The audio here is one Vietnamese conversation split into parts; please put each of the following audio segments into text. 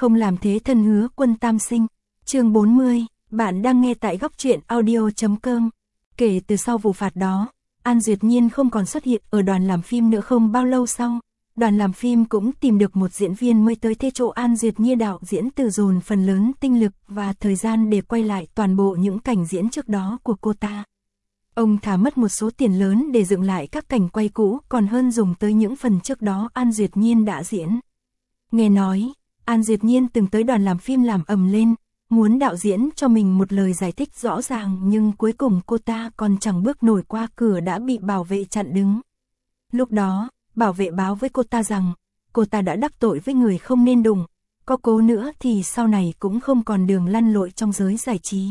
Không làm thế thân hứa Quân tam sinh. Chương 40, bạn đang nghe tại góc truyện audio.com. Kể từ sau vụ phạt đó, An Duyệt Nhiên không còn xuất hiện ở đoàn làm phim nữa. Không bao lâu sau, đoàn làm phim cũng tìm được một diễn viên mới tới thế chỗ An Duyệt Nhiên đạo diễn từ dồn phần lớn tinh lực và thời gian để quay lại toàn bộ những cảnh diễn trước đó của cô ta. Ông thả mất một số tiền lớn để dựng lại các cảnh quay cũ còn hơn dùng tới những phần trước đó An Duyệt Nhiên đã diễn. Nghe nói, An Duyệt Nhiên từng tới đoàn làm phim làm ầm lên, muốn đạo diễn cho mình một lời giải thích rõ ràng, nhưng cuối cùng cô ta còn chẳng bước nổi qua cửa đã bị bảo vệ chặn đứng. Lúc đó, bảo vệ báo với cô ta rằng, cô ta đã đắc tội với người không nên đụng, có cố nữa thì sau này cũng không còn đường lăn lội trong giới giải trí.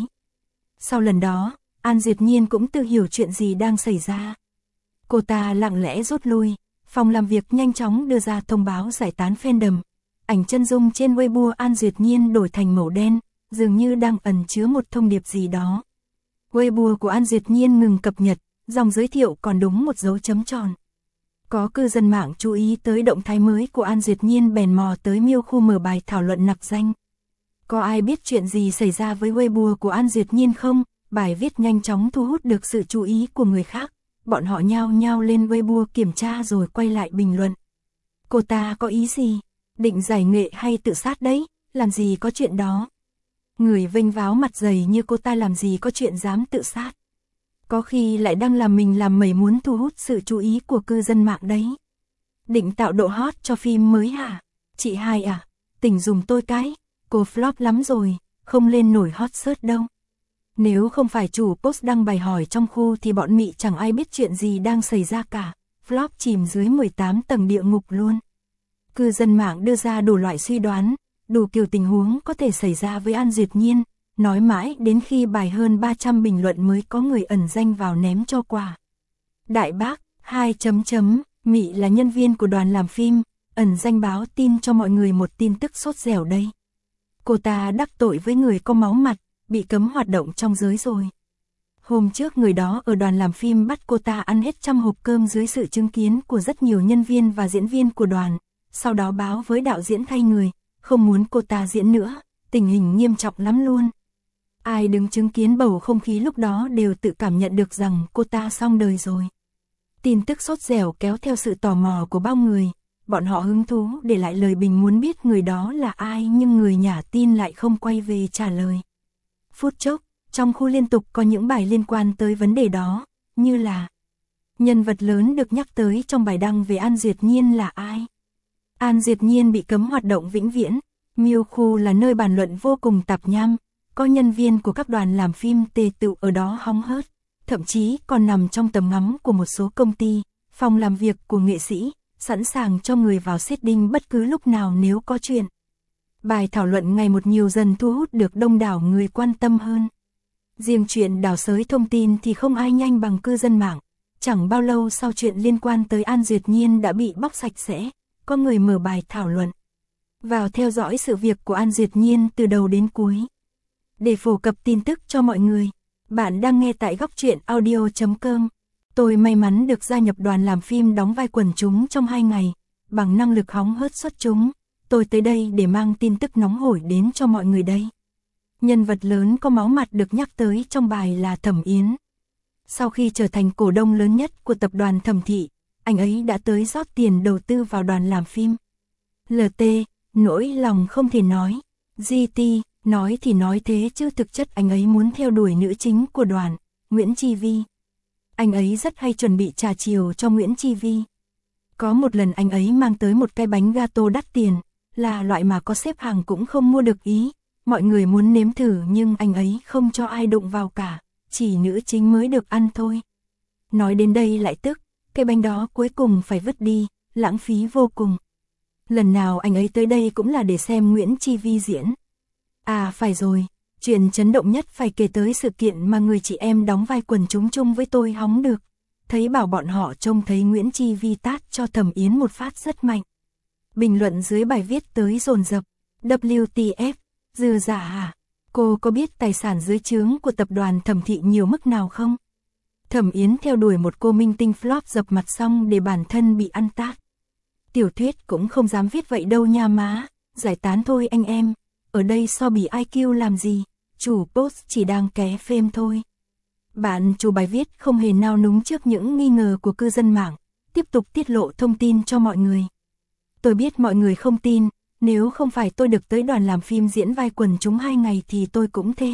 Sau lần đó, An Duyệt Nhiên cũng tự hiểu chuyện gì đang xảy ra. Cô ta lặng lẽ rút lui, phòng làm việc nhanh chóng đưa ra thông báo giải tán fandom. Ảnh chân dung trên Weibo An Duyệt Nhiên đổi thành màu đen, dường như đang ẩn chứa một thông điệp gì đó. Weibo của An Duyệt Nhiên ngừng cập nhật, dòng giới thiệu còn đúng một dấu chấm tròn. Có cư dân mạng chú ý tới động thái mới của An Duyệt Nhiên bèn mò tới Miêu Khu mở bài thảo luận nặc danh. Có ai biết chuyện gì xảy ra với Weibo của An Duyệt Nhiên không? Bài viết nhanh chóng thu hút được sự chú ý của người khác. Bọn họ nhao nhao lên Weibo kiểm tra rồi quay lại bình luận. Cô ta có ý gì? Định giải nghệ hay tự sát đấy? Làm gì có chuyện đó? Người vênh váo mặt dày như cô ta làm gì có chuyện dám tự sát? Có khi lại đang làm mình làm mẩy muốn thu hút sự chú ý của cư dân mạng đấy. Định tạo độ hot cho phim mới hả? Chị Hai à? Tỉnh dùm tôi cái. Cô flop lắm rồi, không lên nổi hot search đâu. Nếu không phải chủ post đăng bài hỏi trong khu thì bọn mị chẳng ai biết chuyện gì đang xảy ra cả. Flop chìm dưới 18 tầng địa ngục luôn. Cư dân mạng đưa ra đủ loại suy đoán, đủ kiểu tình huống có thể xảy ra với An Duyệt Nhiên, nói mãi đến khi bài hơn 300 bình luận mới có người ẩn danh vào ném cho quà. Đại bác, Mị là nhân viên của đoàn làm phim, ẩn danh báo tin cho mọi người một tin tức sốt dẻo đây. Cô ta đắc tội với người có máu mặt, bị cấm hoạt động trong giới rồi. Hôm trước người đó ở đoàn làm phim bắt cô ta ăn hết 100 hộp cơm dưới sự chứng kiến của rất nhiều nhân viên và diễn viên của đoàn, sau đó báo với đạo diễn thay người, không muốn cô ta diễn nữa, tình hình nghiêm trọng lắm luôn. Ai đứng chứng kiến bầu không khí lúc đó đều tự cảm nhận được rằng cô ta xong đời rồi. Tin tức sốt dẻo kéo theo sự tò mò của bao người, bọn họ hứng thú để lại lời bình muốn biết người đó là ai, nhưng người nhả tin lại không quay về trả lời. Phút chốc, trong khu liên tục có những bài liên quan tới vấn đề đó, như là nhân vật lớn được nhắc tới trong bài đăng về An Duyệt Nhiên là ai? An Duyệt Nhiên bị cấm hoạt động vĩnh viễn. Miêu Khu là nơi bàn luận vô cùng tạp nham, có nhân viên của các đoàn làm phim tề tựu ở đó hóng hớt, thậm chí còn nằm trong tầm ngắm của một số công ty, phòng làm việc của nghệ sĩ, sẵn sàng cho người vào setting bất cứ lúc nào nếu có chuyện. Bài thảo luận ngày một nhiều dần thu hút được đông đảo người quan tâm hơn. Riêng chuyện đào xới thông tin thì không ai nhanh bằng cư dân mạng. Chẳng bao lâu sau chuyện liên quan tới An Duyệt Nhiên đã bị bóc sạch sẽ, có người mở bài thảo luận. Vào theo dõi sự việc của An Duyệt Nhiên từ đầu đến cuối. Để phổ cập tin tức cho mọi người, bạn đang nghe tại góc truyện audio.com. Tôi may mắn được gia nhập đoàn làm phim đóng vai quần chúng trong 2 ngày, bằng năng lực hóng hớt xuất chúng. Tôi tới đây để mang tin tức nóng hổi đến cho mọi người đây. Nhân vật lớn có máu mặt được nhắc tới trong bài là Thẩm Yến. Sau khi trở thành cổ đông lớn nhất của tập đoàn Thẩm Thị, anh ấy đã tới rót tiền đầu tư vào đoàn làm phim. LT, nỗi lòng không thể nói. GT, nói thì nói thế chứ thực chất anh ấy muốn theo đuổi nữ chính của đoàn, Nguyễn Chi Vi. Anh ấy rất hay chuẩn bị trà chiều cho Nguyễn Chi Vi. Có một lần anh ấy mang tới một cái bánh gato đắt tiền, là loại mà có xếp hàng cũng không mua được ý. Mọi người muốn nếm thử nhưng anh ấy không cho ai đụng vào cả, chỉ nữ chính mới được ăn thôi. Nói đến đây lại tức, cái bánh đó cuối cùng phải vứt đi, lãng phí vô cùng. Lần nào anh ấy tới đây cũng là để xem Nguyễn Chi Vi diễn. À phải rồi, chuyện chấn động nhất phải kể tới sự kiện mà người chị em đóng vai quần chúng chung với tôi hóng được. Thấy bảo bọn họ trông thấy Nguyễn Chi Vi tát cho Thẩm Yến một phát rất mạnh. Bình luận dưới bài viết tới dồn dập. WTF, dư giả hả? Cô có biết tài sản dưới trướng của tập đoàn Thẩm Thị nhiều mức nào không? Thẩm Yến theo đuổi một cô minh tinh flop dập mặt xong để bản thân bị ăn tát. Tiểu thuyết cũng không dám viết vậy đâu nha má. giải tán thôi anh em, ở đây so bì IQ làm gì, chủ post chỉ đang ké phêm thôi. Bạn chủ bài viết không hề nao núng trước những nghi ngờ của cư dân mạng, tiếp tục tiết lộ thông tin cho mọi người. Tôi biết mọi người không tin, nếu không phải tôi được tới đoàn làm phim diễn vai quần chúng 2 ngày thì tôi cũng thế.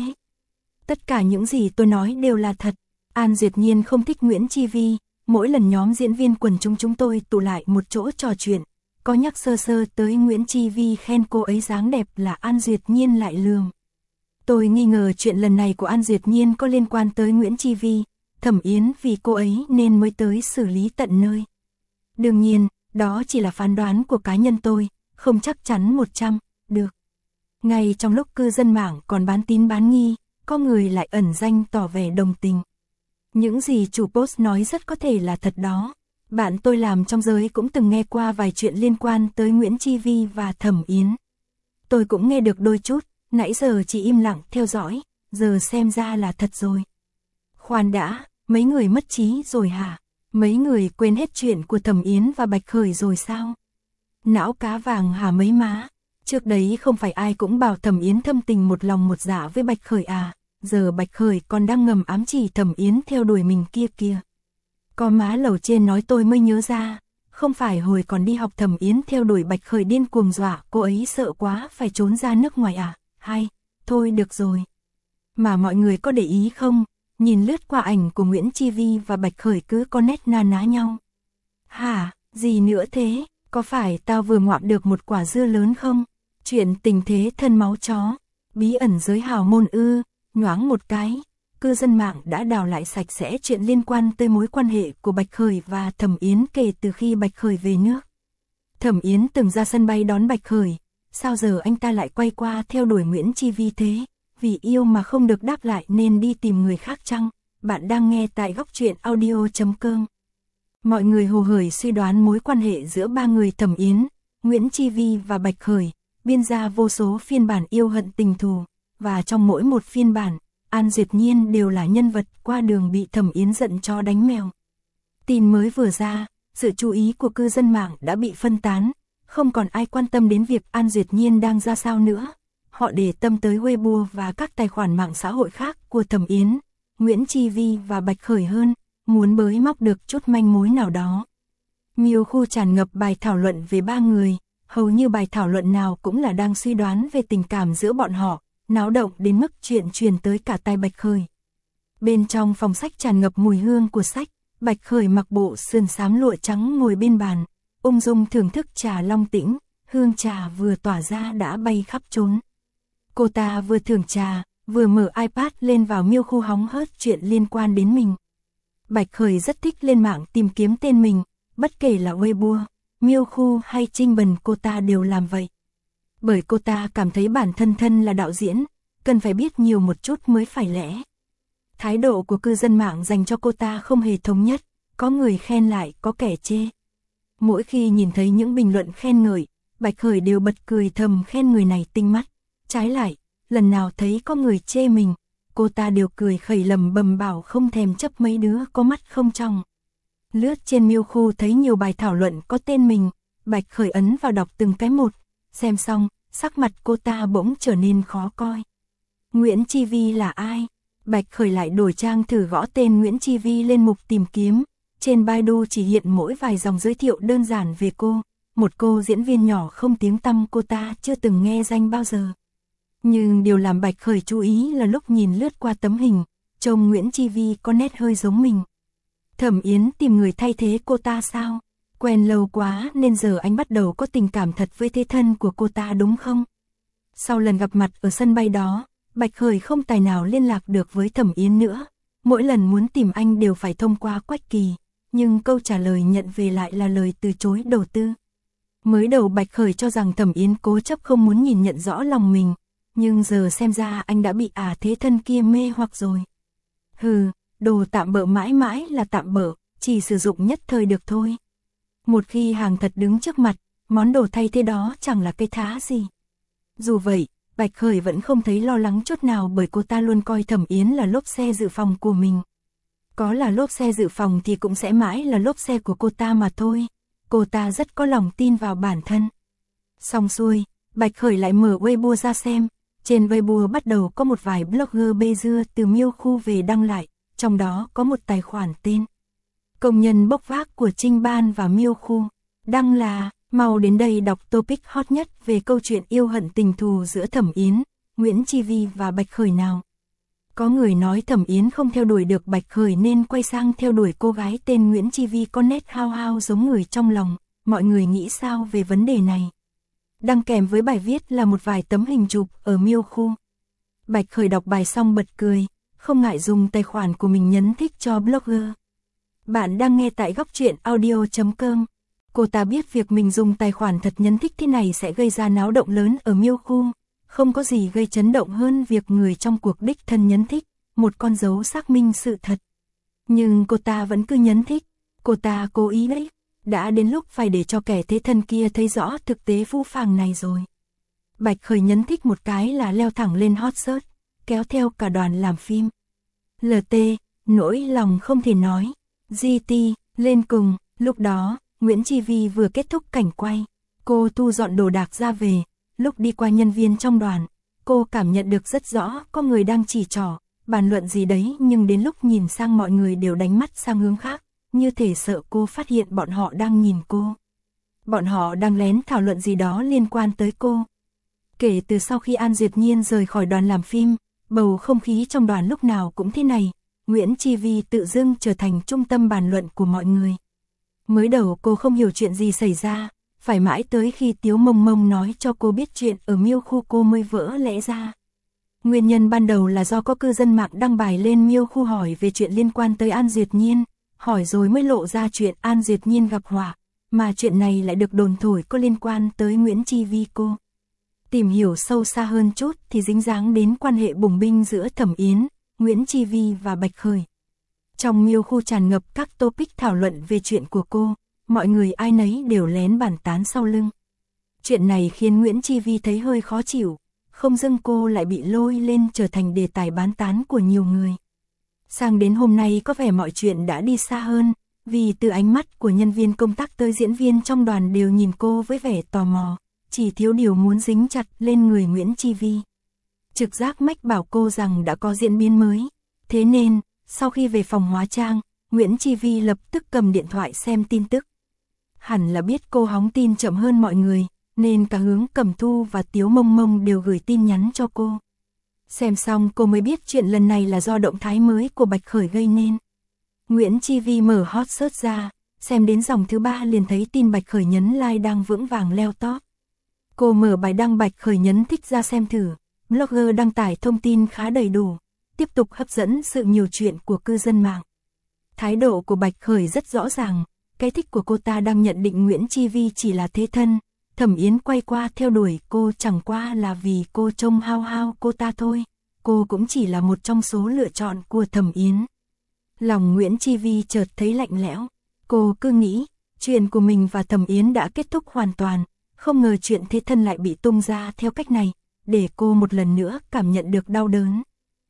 Tất cả những gì tôi nói đều là thật. An Duyệt Nhiên không thích Nguyễn Chi Vi, mỗi lần nhóm diễn viên quần chúng tôi tụ lại một chỗ trò chuyện, có nhắc sơ sơ tới Nguyễn Chi Vi khen cô ấy dáng đẹp là An Duyệt Nhiên lại lườm. Tôi nghi ngờ chuyện lần này của An Duyệt Nhiên có liên quan tới Nguyễn Chi Vi, Thẩm Yến vì cô ấy nên mới tới xử lý tận nơi. Đương nhiên, đó chỉ là phán đoán của cá nhân tôi, không chắc chắn 100%, được. Ngay trong lúc cư dân mạng còn bán tín bán nghi, có người lại ẩn danh tỏ vẻ đồng tình. Những gì chủ post nói rất có thể là thật đó. Bạn tôi làm trong giới cũng từng nghe qua vài chuyện liên quan tới Nguyễn Chi Vi và Thẩm Yến. Tôi cũng nghe được đôi chút, nãy giờ chỉ im lặng theo dõi, giờ xem ra là thật rồi. Khoan đã, mấy người mất trí rồi hả? Mấy người quên hết chuyện của Thẩm Yến và Bạch Khởi rồi sao? Não cá vàng hả mấy má? Trước đấy không phải ai cũng bảo Thẩm Yến thâm tình một lòng một dạ với Bạch Khởi à? Giờ Bạch Khởi còn đang ngầm ám chỉ Thẩm Yến theo đuổi mình kia kìa. Có má lầu trên nói tôi mới nhớ ra, không phải hồi còn đi học Thẩm Yến theo đuổi Bạch Khởi điên cuồng dọa cô ấy sợ quá phải trốn ra nước ngoài à? Hay, thôi được rồi. Mà mọi người có để ý không, nhìn lướt qua ảnh của Nguyễn Chi Vi và Bạch Khởi cứ có nét na ná nhau. Hả, gì nữa thế, có phải tao vừa ngoạm được một quả dưa lớn không? Chuyện tình thế thân máu chó, bí ẩn giới hào môn ư, nhoáng một cái. Cư dân mạng đã đào lại sạch sẽ chuyện liên quan tới mối quan hệ của Bạch Khởi và Thẩm Yến kể từ khi Bạch Khởi về nước. Thẩm Yến từng ra sân bay đón Bạch Khởi, sao giờ anh ta lại quay qua theo đuổi Nguyễn Chi Vi thế? Vì yêu mà không được đáp lại nên đi tìm người khác chăng? Bạn đang nghe tại Góc Truyện Audio.com. Mọi người hồ hởi suy đoán mối quan hệ giữa ba người Thẩm Yến, Nguyễn Chi Vi và Bạch Khởi, biên ra vô số phiên bản yêu hận tình thù, và trong mỗi một phiên bản, An Duyệt Nhiên đều là nhân vật qua đường bị Thẩm Yến giận cho đánh mèo. Tin mới vừa ra, sự chú ý của cư dân mạng đã bị phân tán, không còn ai quan tâm đến việc An Duyệt Nhiên đang ra sao nữa. Họ để tâm tới Weibo và các tài khoản mạng xã hội khác của Thẩm Yến, Nguyễn Chi Vi và Bạch Khởi hơn, muốn bới móc được chút manh mối nào đó. Miêu khu tràn ngập bài thảo luận về ba người, hầu như bài thảo luận nào cũng là đang suy đoán về tình cảm giữa bọn họ, náo động đến mức chuyện truyền tới cả tai Bạch Khởi. Bên trong phòng sách tràn ngập mùi hương của sách, Bạch Khởi mặc bộ sườn xám lụa trắng ngồi bên bàn, ung dung thưởng thức trà long tĩnh, hương trà vừa tỏa ra đã bay khắp chốn. Cô ta vừa thưởng trà, vừa mở iPad lên vào Miêu khu hóng hớt chuyện liên quan đến mình. Bạch Khởi rất thích lên mạng tìm kiếm tên mình, bất kể là Weibo, Miêu khu hay Trinh Bần cô ta đều làm vậy. Bởi cô ta cảm thấy bản thân là đạo diễn, cần phải biết nhiều một chút mới phải lẽ. Thái độ của cư dân mạng dành cho cô ta không hề thống nhất, có người khen lại có kẻ chê. Mỗi khi nhìn thấy những bình luận khen ngợi, Bạch Khởi đều bật cười thầm khen người này tinh mắt. Trái lại, lần nào thấy có người chê mình, cô ta đều cười khẩy lầm bầm bảo không thèm chấp mấy đứa có mắt không trong. Lướt trên Miêu khu thấy nhiều bài thảo luận có tên mình, Bạch Khởi ấn vào đọc từng cái một, xem xong, sắc mặt cô ta bỗng trở nên khó coi. Nguyễn Chi Vi là ai? Bạch Khởi lại đổi trang thử gõ tên Nguyễn Chi Vi lên mục tìm kiếm, trên Baidu chỉ hiện mỗi vài dòng giới thiệu đơn giản về cô, một cô diễn viên nhỏ không tiếng tăm cô ta chưa từng nghe danh bao giờ. Nhưng điều làm Bạch Khởi chú ý là lúc nhìn lướt qua tấm hình, trông Nguyễn Chi Vi có nét hơi giống mình. Thẩm Yến tìm người thay thế cô ta sao? Quen lâu quá nên giờ anh bắt đầu có tình cảm thật với thế thân của cô ta đúng không? Sau lần gặp mặt ở sân bay đó, Bạch Khởi không tài nào liên lạc được với Thẩm Yến nữa. Mỗi lần muốn tìm anh đều phải thông qua Quách Kỳ, nhưng câu trả lời nhận về lại là lời từ chối đầu tư. Mới đầu Bạch Khởi cho rằng Thẩm Yến cố chấp không muốn nhìn nhận rõ lòng mình, nhưng giờ xem ra anh đã bị thế thân kia mê hoặc rồi. Hừ, đồ tạm bợ mãi mãi là tạm bợ, chỉ sử dụng nhất thời được thôi. Một khi hàng thật đứng trước mặt, món đồ thay thế đó chẳng là cái thá gì. Dù vậy, Bạch Khởi vẫn không thấy lo lắng chút nào bởi cô ta luôn coi Thẩm Yến là lốp xe dự phòng của mình. Có là lốp xe dự phòng thì cũng sẽ mãi là lốp xe của cô ta mà thôi. Cô ta rất có lòng tin vào bản thân. Xong xuôi, Bạch Khởi lại mở Weibo ra xem. Trên Weibo bắt đầu có một vài blogger bê dưa từ Miêu Khu về đăng lại, trong đó có một tài khoản tên Công nhân bốc vác của Trinh Ban và Miêu Khu. Đăng là, mau đến đây đọc topic hot nhất về câu chuyện yêu hận tình thù giữa Thẩm Yến, Nguyễn Chi Vi và Bạch Khởi nào. Có người nói Thẩm Yến không theo đuổi được Bạch Khởi nên quay sang theo đuổi cô gái tên Nguyễn Chi Vi có nét hao hao giống người trong lòng. Mọi người nghĩ sao về vấn đề này? Đăng kèm với bài viết là một vài tấm hình chụp ở Miêu Khu. Bạch Khởi đọc bài xong bật cười, không ngại dùng tài khoản của mình nhấn thích cho blogger. Bạn đang nghe tại góc truyện audio.com. Cô ta biết việc mình dùng tài khoản thật nhấn thích thế này sẽ gây ra náo động lớn ở Miêu Khu. Không có gì gây chấn động hơn việc người trong cuộc đích thân nhấn thích, một con dấu xác minh sự thật. Nhưng cô ta vẫn cứ nhấn thích, cô ta cố ý đấy. Đã đến lúc phải để cho kẻ thế thân kia thấy rõ thực tế phũ phàng này rồi. Bạch Khởi nhấn thích một cái là leo thẳng lên hot search, kéo theo cả đoàn làm phim. LT, nỗi lòng không thể nói. GT, lên cùng, lúc đó, Nguyễn Chi Vi vừa kết thúc cảnh quay. Cô thu dọn đồ đạc ra về, lúc đi qua nhân viên trong đoàn, cô cảm nhận được rất rõ có người đang chỉ trỏ, bàn luận gì đấy nhưng đến lúc nhìn sang mọi người đều đánh mắt sang hướng khác. Như thể sợ cô phát hiện bọn họ đang nhìn cô. Bọn họ đang lén thảo luận gì đó liên quan tới cô. Kể từ sau khi An Duyệt Nhiên rời khỏi đoàn làm phim, bầu không khí trong đoàn lúc nào cũng thế này. Nguyễn Chi Vi tự dưng trở thành trung tâm bàn luận của mọi người. Mới đầu cô không hiểu chuyện gì xảy ra, phải mãi tới khi Tiếu Mông Mông nói cho cô biết chuyện ở Miêu Khu cô mới vỡ lẽ ra. Nguyên nhân ban đầu là do có cư dân mạng đăng bài lên Miêu Khu hỏi về chuyện liên quan tới An Duyệt Nhiên. Hỏi rồi mới lộ ra chuyện An Duyệt Nhiên gặp họa, mà chuyện này lại được đồn thổi có liên quan tới Nguyễn Chi Vi cô. Tìm hiểu sâu xa hơn chút thì dính dáng đến quan hệ bùng binh giữa Thẩm Yến, Nguyễn Chi Vi và Bạch Khởi. Trong Miêu Khu tràn ngập các topic thảo luận về chuyện của cô, mọi người ai nấy đều lén bàn tán sau lưng. Chuyện này khiến Nguyễn Chi Vi thấy hơi khó chịu, không dưng cô lại bị lôi lên trở thành đề tài bán tán của nhiều người. Sang đến hôm nay có vẻ mọi chuyện đã đi xa hơn, vì từ ánh mắt của nhân viên công tác tới diễn viên trong đoàn đều nhìn cô với vẻ tò mò, chỉ thiếu điều muốn dính chặt lên người Nguyễn Chi Vi. Trực giác mách bảo cô rằng đã có diễn biến mới, thế nên, sau khi về phòng hóa trang, Nguyễn Chi Vi lập tức cầm điện thoại xem tin tức. Hẳn là biết cô hóng tin chậm hơn mọi người, nên cả Hướng Cẩm Thu và Tiếu Mông Mông đều gửi tin nhắn cho cô. Xem xong cô mới biết chuyện lần này là do động thái mới của Bạch Khởi gây nên. Nguyễn Chi Vi mở hot search ra, xem đến dòng thứ 3 liền thấy tin Bạch Khởi nhấn like đang vững vàng leo top. Cô mở bài đăng Bạch Khởi nhấn thích ra xem thử, blogger đăng tải thông tin khá đầy đủ, tiếp tục hấp dẫn sự nhiều chuyện của cư dân mạng. Thái độ của Bạch Khởi rất rõ ràng, cái thích của cô ta đang nhận định Nguyễn Chi Vi chỉ là thế thân. Thẩm Yến quay qua theo đuổi cô chẳng qua là vì cô trông hao hao cô ta thôi, cô cũng chỉ là một trong số lựa chọn của Thẩm Yến. Lòng Nguyễn Chi Vi chợt thấy lạnh lẽo, cô cứ nghĩ, chuyện của mình và Thẩm Yến đã kết thúc hoàn toàn, không ngờ chuyện thế thân lại bị tung ra theo cách này, để cô một lần nữa cảm nhận được đau đớn.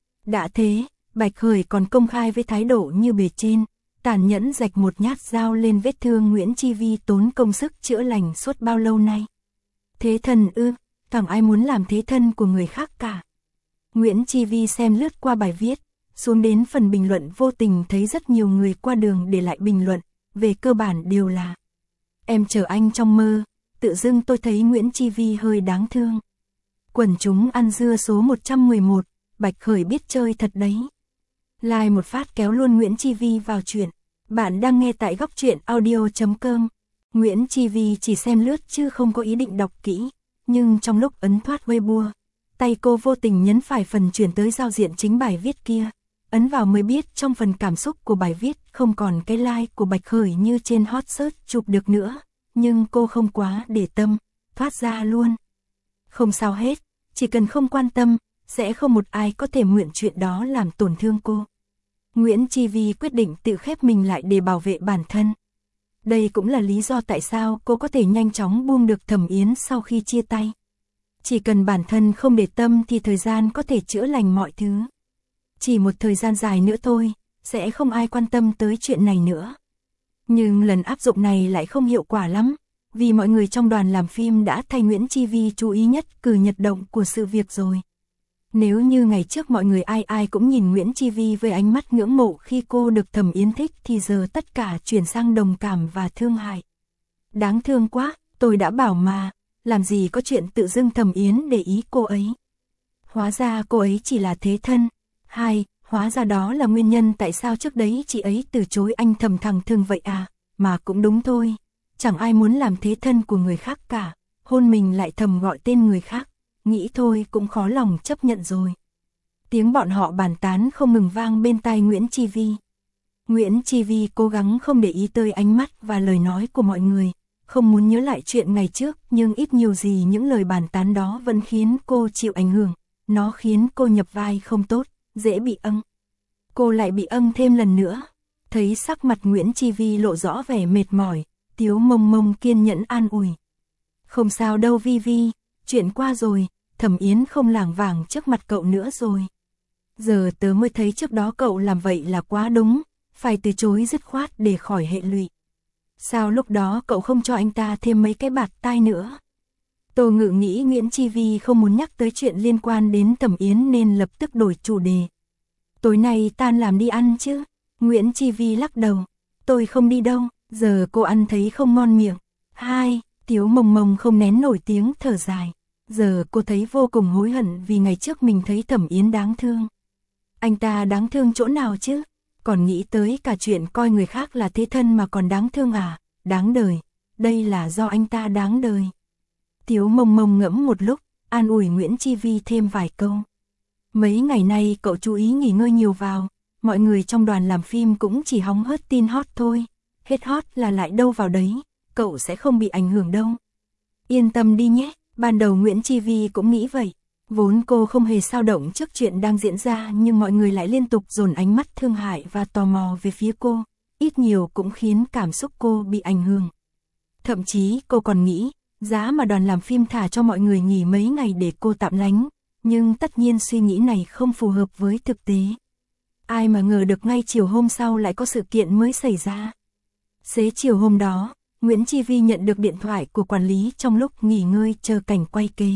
Đã thế, Bạch Khởi còn công khai với thái độ như bề trên, tàn nhẫn rạch một nhát dao lên vết thương Nguyễn Chi Vi tốn công sức chữa lành suốt bao lâu nay. Thế thân ư, chẳng ai muốn làm thế thân của người khác cả. Nguyễn Chi Vi xem lướt qua bài viết, xuống đến phần bình luận vô tình thấy rất nhiều người qua đường để lại bình luận, về cơ bản đều là: em chờ anh trong mơ, tự dưng tôi thấy Nguyễn Chi Vi hơi đáng thương. Quần chúng ăn dưa số 111, Bạch Khởi biết chơi thật đấy. Like một phát kéo luôn Nguyễn Chi Vi vào chuyện. Bạn đang nghe tại góc truyện audio.com. Nguyễn Chi Vi chỉ xem lướt chứ không có ý định đọc kỹ, nhưng trong lúc ấn thoát Weibo, tay cô vô tình nhấn phải phần chuyển tới giao diện chính bài viết kia. Ấn vào mới biết trong phần cảm xúc của bài viết không còn cái like của Bạch Khởi như trên hot search chụp được nữa, nhưng cô không quá để tâm, thoát ra luôn. Không sao hết, chỉ cần không quan tâm, sẽ không một ai có thể mượn chuyện đó làm tổn thương cô. Nguyễn Chi Vi quyết định tự khép mình lại để bảo vệ bản thân. Đây cũng là lý do tại sao cô có thể nhanh chóng buông được Thẩm Yến sau khi chia tay. Chỉ cần bản thân không để tâm thì thời gian có thể chữa lành mọi thứ. Chỉ một thời gian dài nữa thôi, sẽ không ai quan tâm tới chuyện này nữa. Nhưng lần áp dụng này lại không hiệu quả lắm. vì mọi người trong đoàn làm phim đã thay Nguyễn Chi Vi chú ý nhất cử nhật động của sự việc rồi. Nếu như ngày trước mọi người ai ai cũng nhìn Nguyễn Chi Vi với ánh mắt ngưỡng mộ khi cô được Thẩm Yến thích thì giờ tất cả chuyển sang đồng cảm và thương hại. Đáng thương quá, tôi đã bảo mà, làm gì có chuyện tự dưng Thẩm Yến để ý cô ấy. Hóa ra cô ấy chỉ là thế thân. Hóa ra đó là nguyên nhân tại sao trước đấy chị ấy từ chối anh Thẩm thẳng thừng vậy à, mà cũng đúng thôi. Chẳng ai muốn làm thế thân của người khác cả, hôn mình lại thầm gọi tên người khác, nghĩ thôi cũng khó lòng chấp nhận rồi. Tiếng bọn họ bàn tán không ngừng vang bên tai Nguyễn Chi Vi. Nguyễn Chi Vi cố gắng không để ý tới ánh mắt và lời nói của mọi người, không muốn nhớ lại chuyện ngày trước, nhưng ít nhiều gì những lời bàn tán đó vẫn khiến cô chịu ảnh hưởng, nó khiến cô nhập vai không tốt, dễ bị âng. Cô lại bị âng thêm lần nữa, thấy sắc mặt Nguyễn Chi Vi lộ rõ vẻ mệt mỏi, Tiếu Mông Mông kiên nhẫn an ủi. Không sao đâu Vi Vi, chuyện qua rồi, Thẩm Yến không lảng vảng trước mặt cậu nữa rồi. Giờ tớ mới thấy trước đó cậu làm vậy là quá đúng, phải từ chối dứt khoát để khỏi hệ lụy. Sao lúc đó cậu không cho anh ta thêm mấy cái bạt tai nữa? Tô Ngự nghĩ Nguyễn Chi Vi không muốn nhắc tới chuyện liên quan đến Thẩm Yến nên lập tức đổi chủ đề. Tối nay tan làm đi ăn chứ? Nguyễn Chi Vi lắc đầu. Tôi không đi đâu, giờ cô ăn thấy không ngon miệng. Tiếu Mông Mông không nén nổi tiếng thở dài. Giờ cô thấy vô cùng hối hận vì ngày trước mình thấy Thẩm Yến đáng thương. Anh ta đáng thương chỗ nào chứ? Còn nghĩ tới cả chuyện coi người khác là thế thân mà còn đáng thương à? Đáng đời. Đây là do anh ta đáng đời. Tiếu Mông Mông ngẫm một lúc, an ủi Nguyễn Chi Vi thêm vài câu. Mấy ngày nay cậu chú ý nghỉ ngơi nhiều vào, mọi người trong đoàn làm phim cũng chỉ hóng hớt tin hot thôi, hết hot là lại đâu vào đấy, cậu sẽ không bị ảnh hưởng đâu. Yên tâm đi nhé, ban đầu Nguyễn Chi Vi cũng nghĩ vậy, vốn cô không hề dao động trước chuyện đang diễn ra nhưng mọi người lại liên tục dồn ánh mắt thương hại và tò mò về phía cô, ít nhiều cũng khiến cảm xúc cô bị ảnh hưởng. Thậm chí cô còn nghĩ, giá mà đoàn làm phim thả cho mọi người nghỉ mấy ngày để cô tạm lánh, nhưng tất nhiên suy nghĩ này không phù hợp với thực tế. Ai mà ngờ được ngay chiều hôm sau lại có sự kiện mới xảy ra. Xế chiều hôm đó, Nguyễn Chi Vi nhận được điện thoại của quản lý trong lúc nghỉ ngơi chờ cảnh quay kế.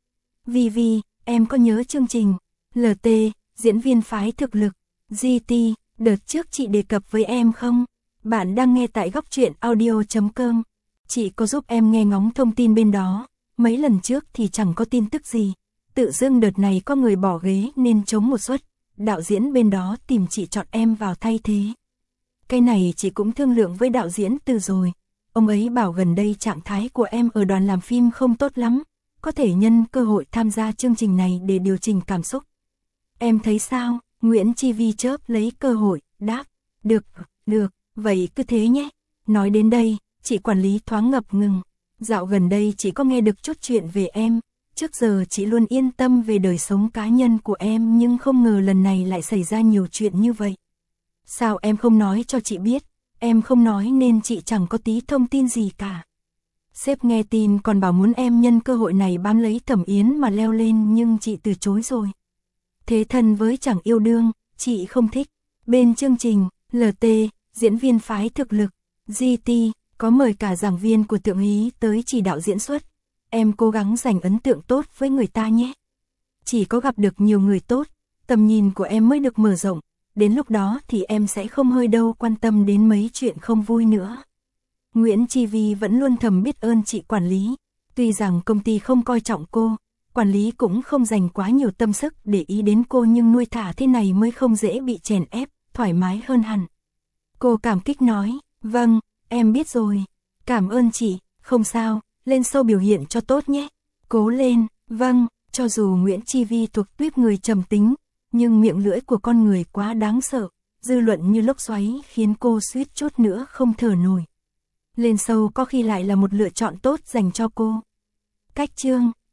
Vi, em có nhớ chương trình LT, diễn viên phái thực lực, GT, đợt trước chị đề cập với em không? Bạn đang nghe tại góc truyện audio.com. Chị có giúp em nghe ngóng thông tin bên đó, mấy lần trước thì chẳng có tin tức gì. Tự dưng đợt này có người bỏ ghế nên trống một suất, đạo diễn bên đó tìm chị chọn em vào thay thế. Cái này chị cũng thương lượng với đạo diễn Từ rồi, ông ấy bảo gần đây trạng thái của em ở đoàn làm phim không tốt lắm, có thể nhân cơ hội tham gia chương trình này để điều chỉnh cảm xúc. Em thấy sao? Nguyễn Chi Vi chớp lấy cơ hội, đáp, được, vậy cứ thế nhé. Nói đến đây, chị quản lý thoáng ngập ngừng, dạo gần đây chị có nghe được chút chuyện về em. Trước giờ chị luôn yên tâm về đời sống cá nhân của em nhưng không ngờ lần này lại xảy ra nhiều chuyện như vậy. Sao em không nói cho chị biết? Em không nói nên chị chẳng có tí thông tin gì cả. Sếp nghe tin còn bảo muốn em nhân cơ hội này bám lấy Thẩm Yến mà leo lên nhưng chị từ chối rồi. Thế thân với chẳng yêu đương, chị không thích. Bên chương trình, LT, diễn viên phái thực lực, GT, có mời cả giảng viên của Tượng Hí tới chỉ đạo diễn xuất. Em cố gắng dành ấn tượng tốt với người ta nhé. Chỉ có gặp được nhiều người tốt, tầm nhìn của em mới được mở rộng, đến lúc đó thì em sẽ không hơi đâu quan tâm đến mấy chuyện không vui nữa. Nguyễn Chi Vi vẫn luôn thầm biết ơn chị quản lý, tuy rằng công ty không coi trọng cô, quản lý cũng không dành quá nhiều tâm sức để ý đến cô nhưng nuôi thả thế này mới không dễ bị chèn ép, thoải mái hơn hẳn. Cô cảm kích nói, vâng, em biết rồi, cảm ơn chị, không sao. Lên show biểu hiện cho tốt nhé. Cố lên, vâng, cho dù Nguyễn Chi Vi thuộc tuýp người trầm tính, nhưng miệng lưỡi của con người quá đáng sợ, dư luận như lốc xoáy khiến cô suýt chút nữa không thở nổi. Lên show có khi lại là một lựa chọn tốt dành cho cô. Cách chương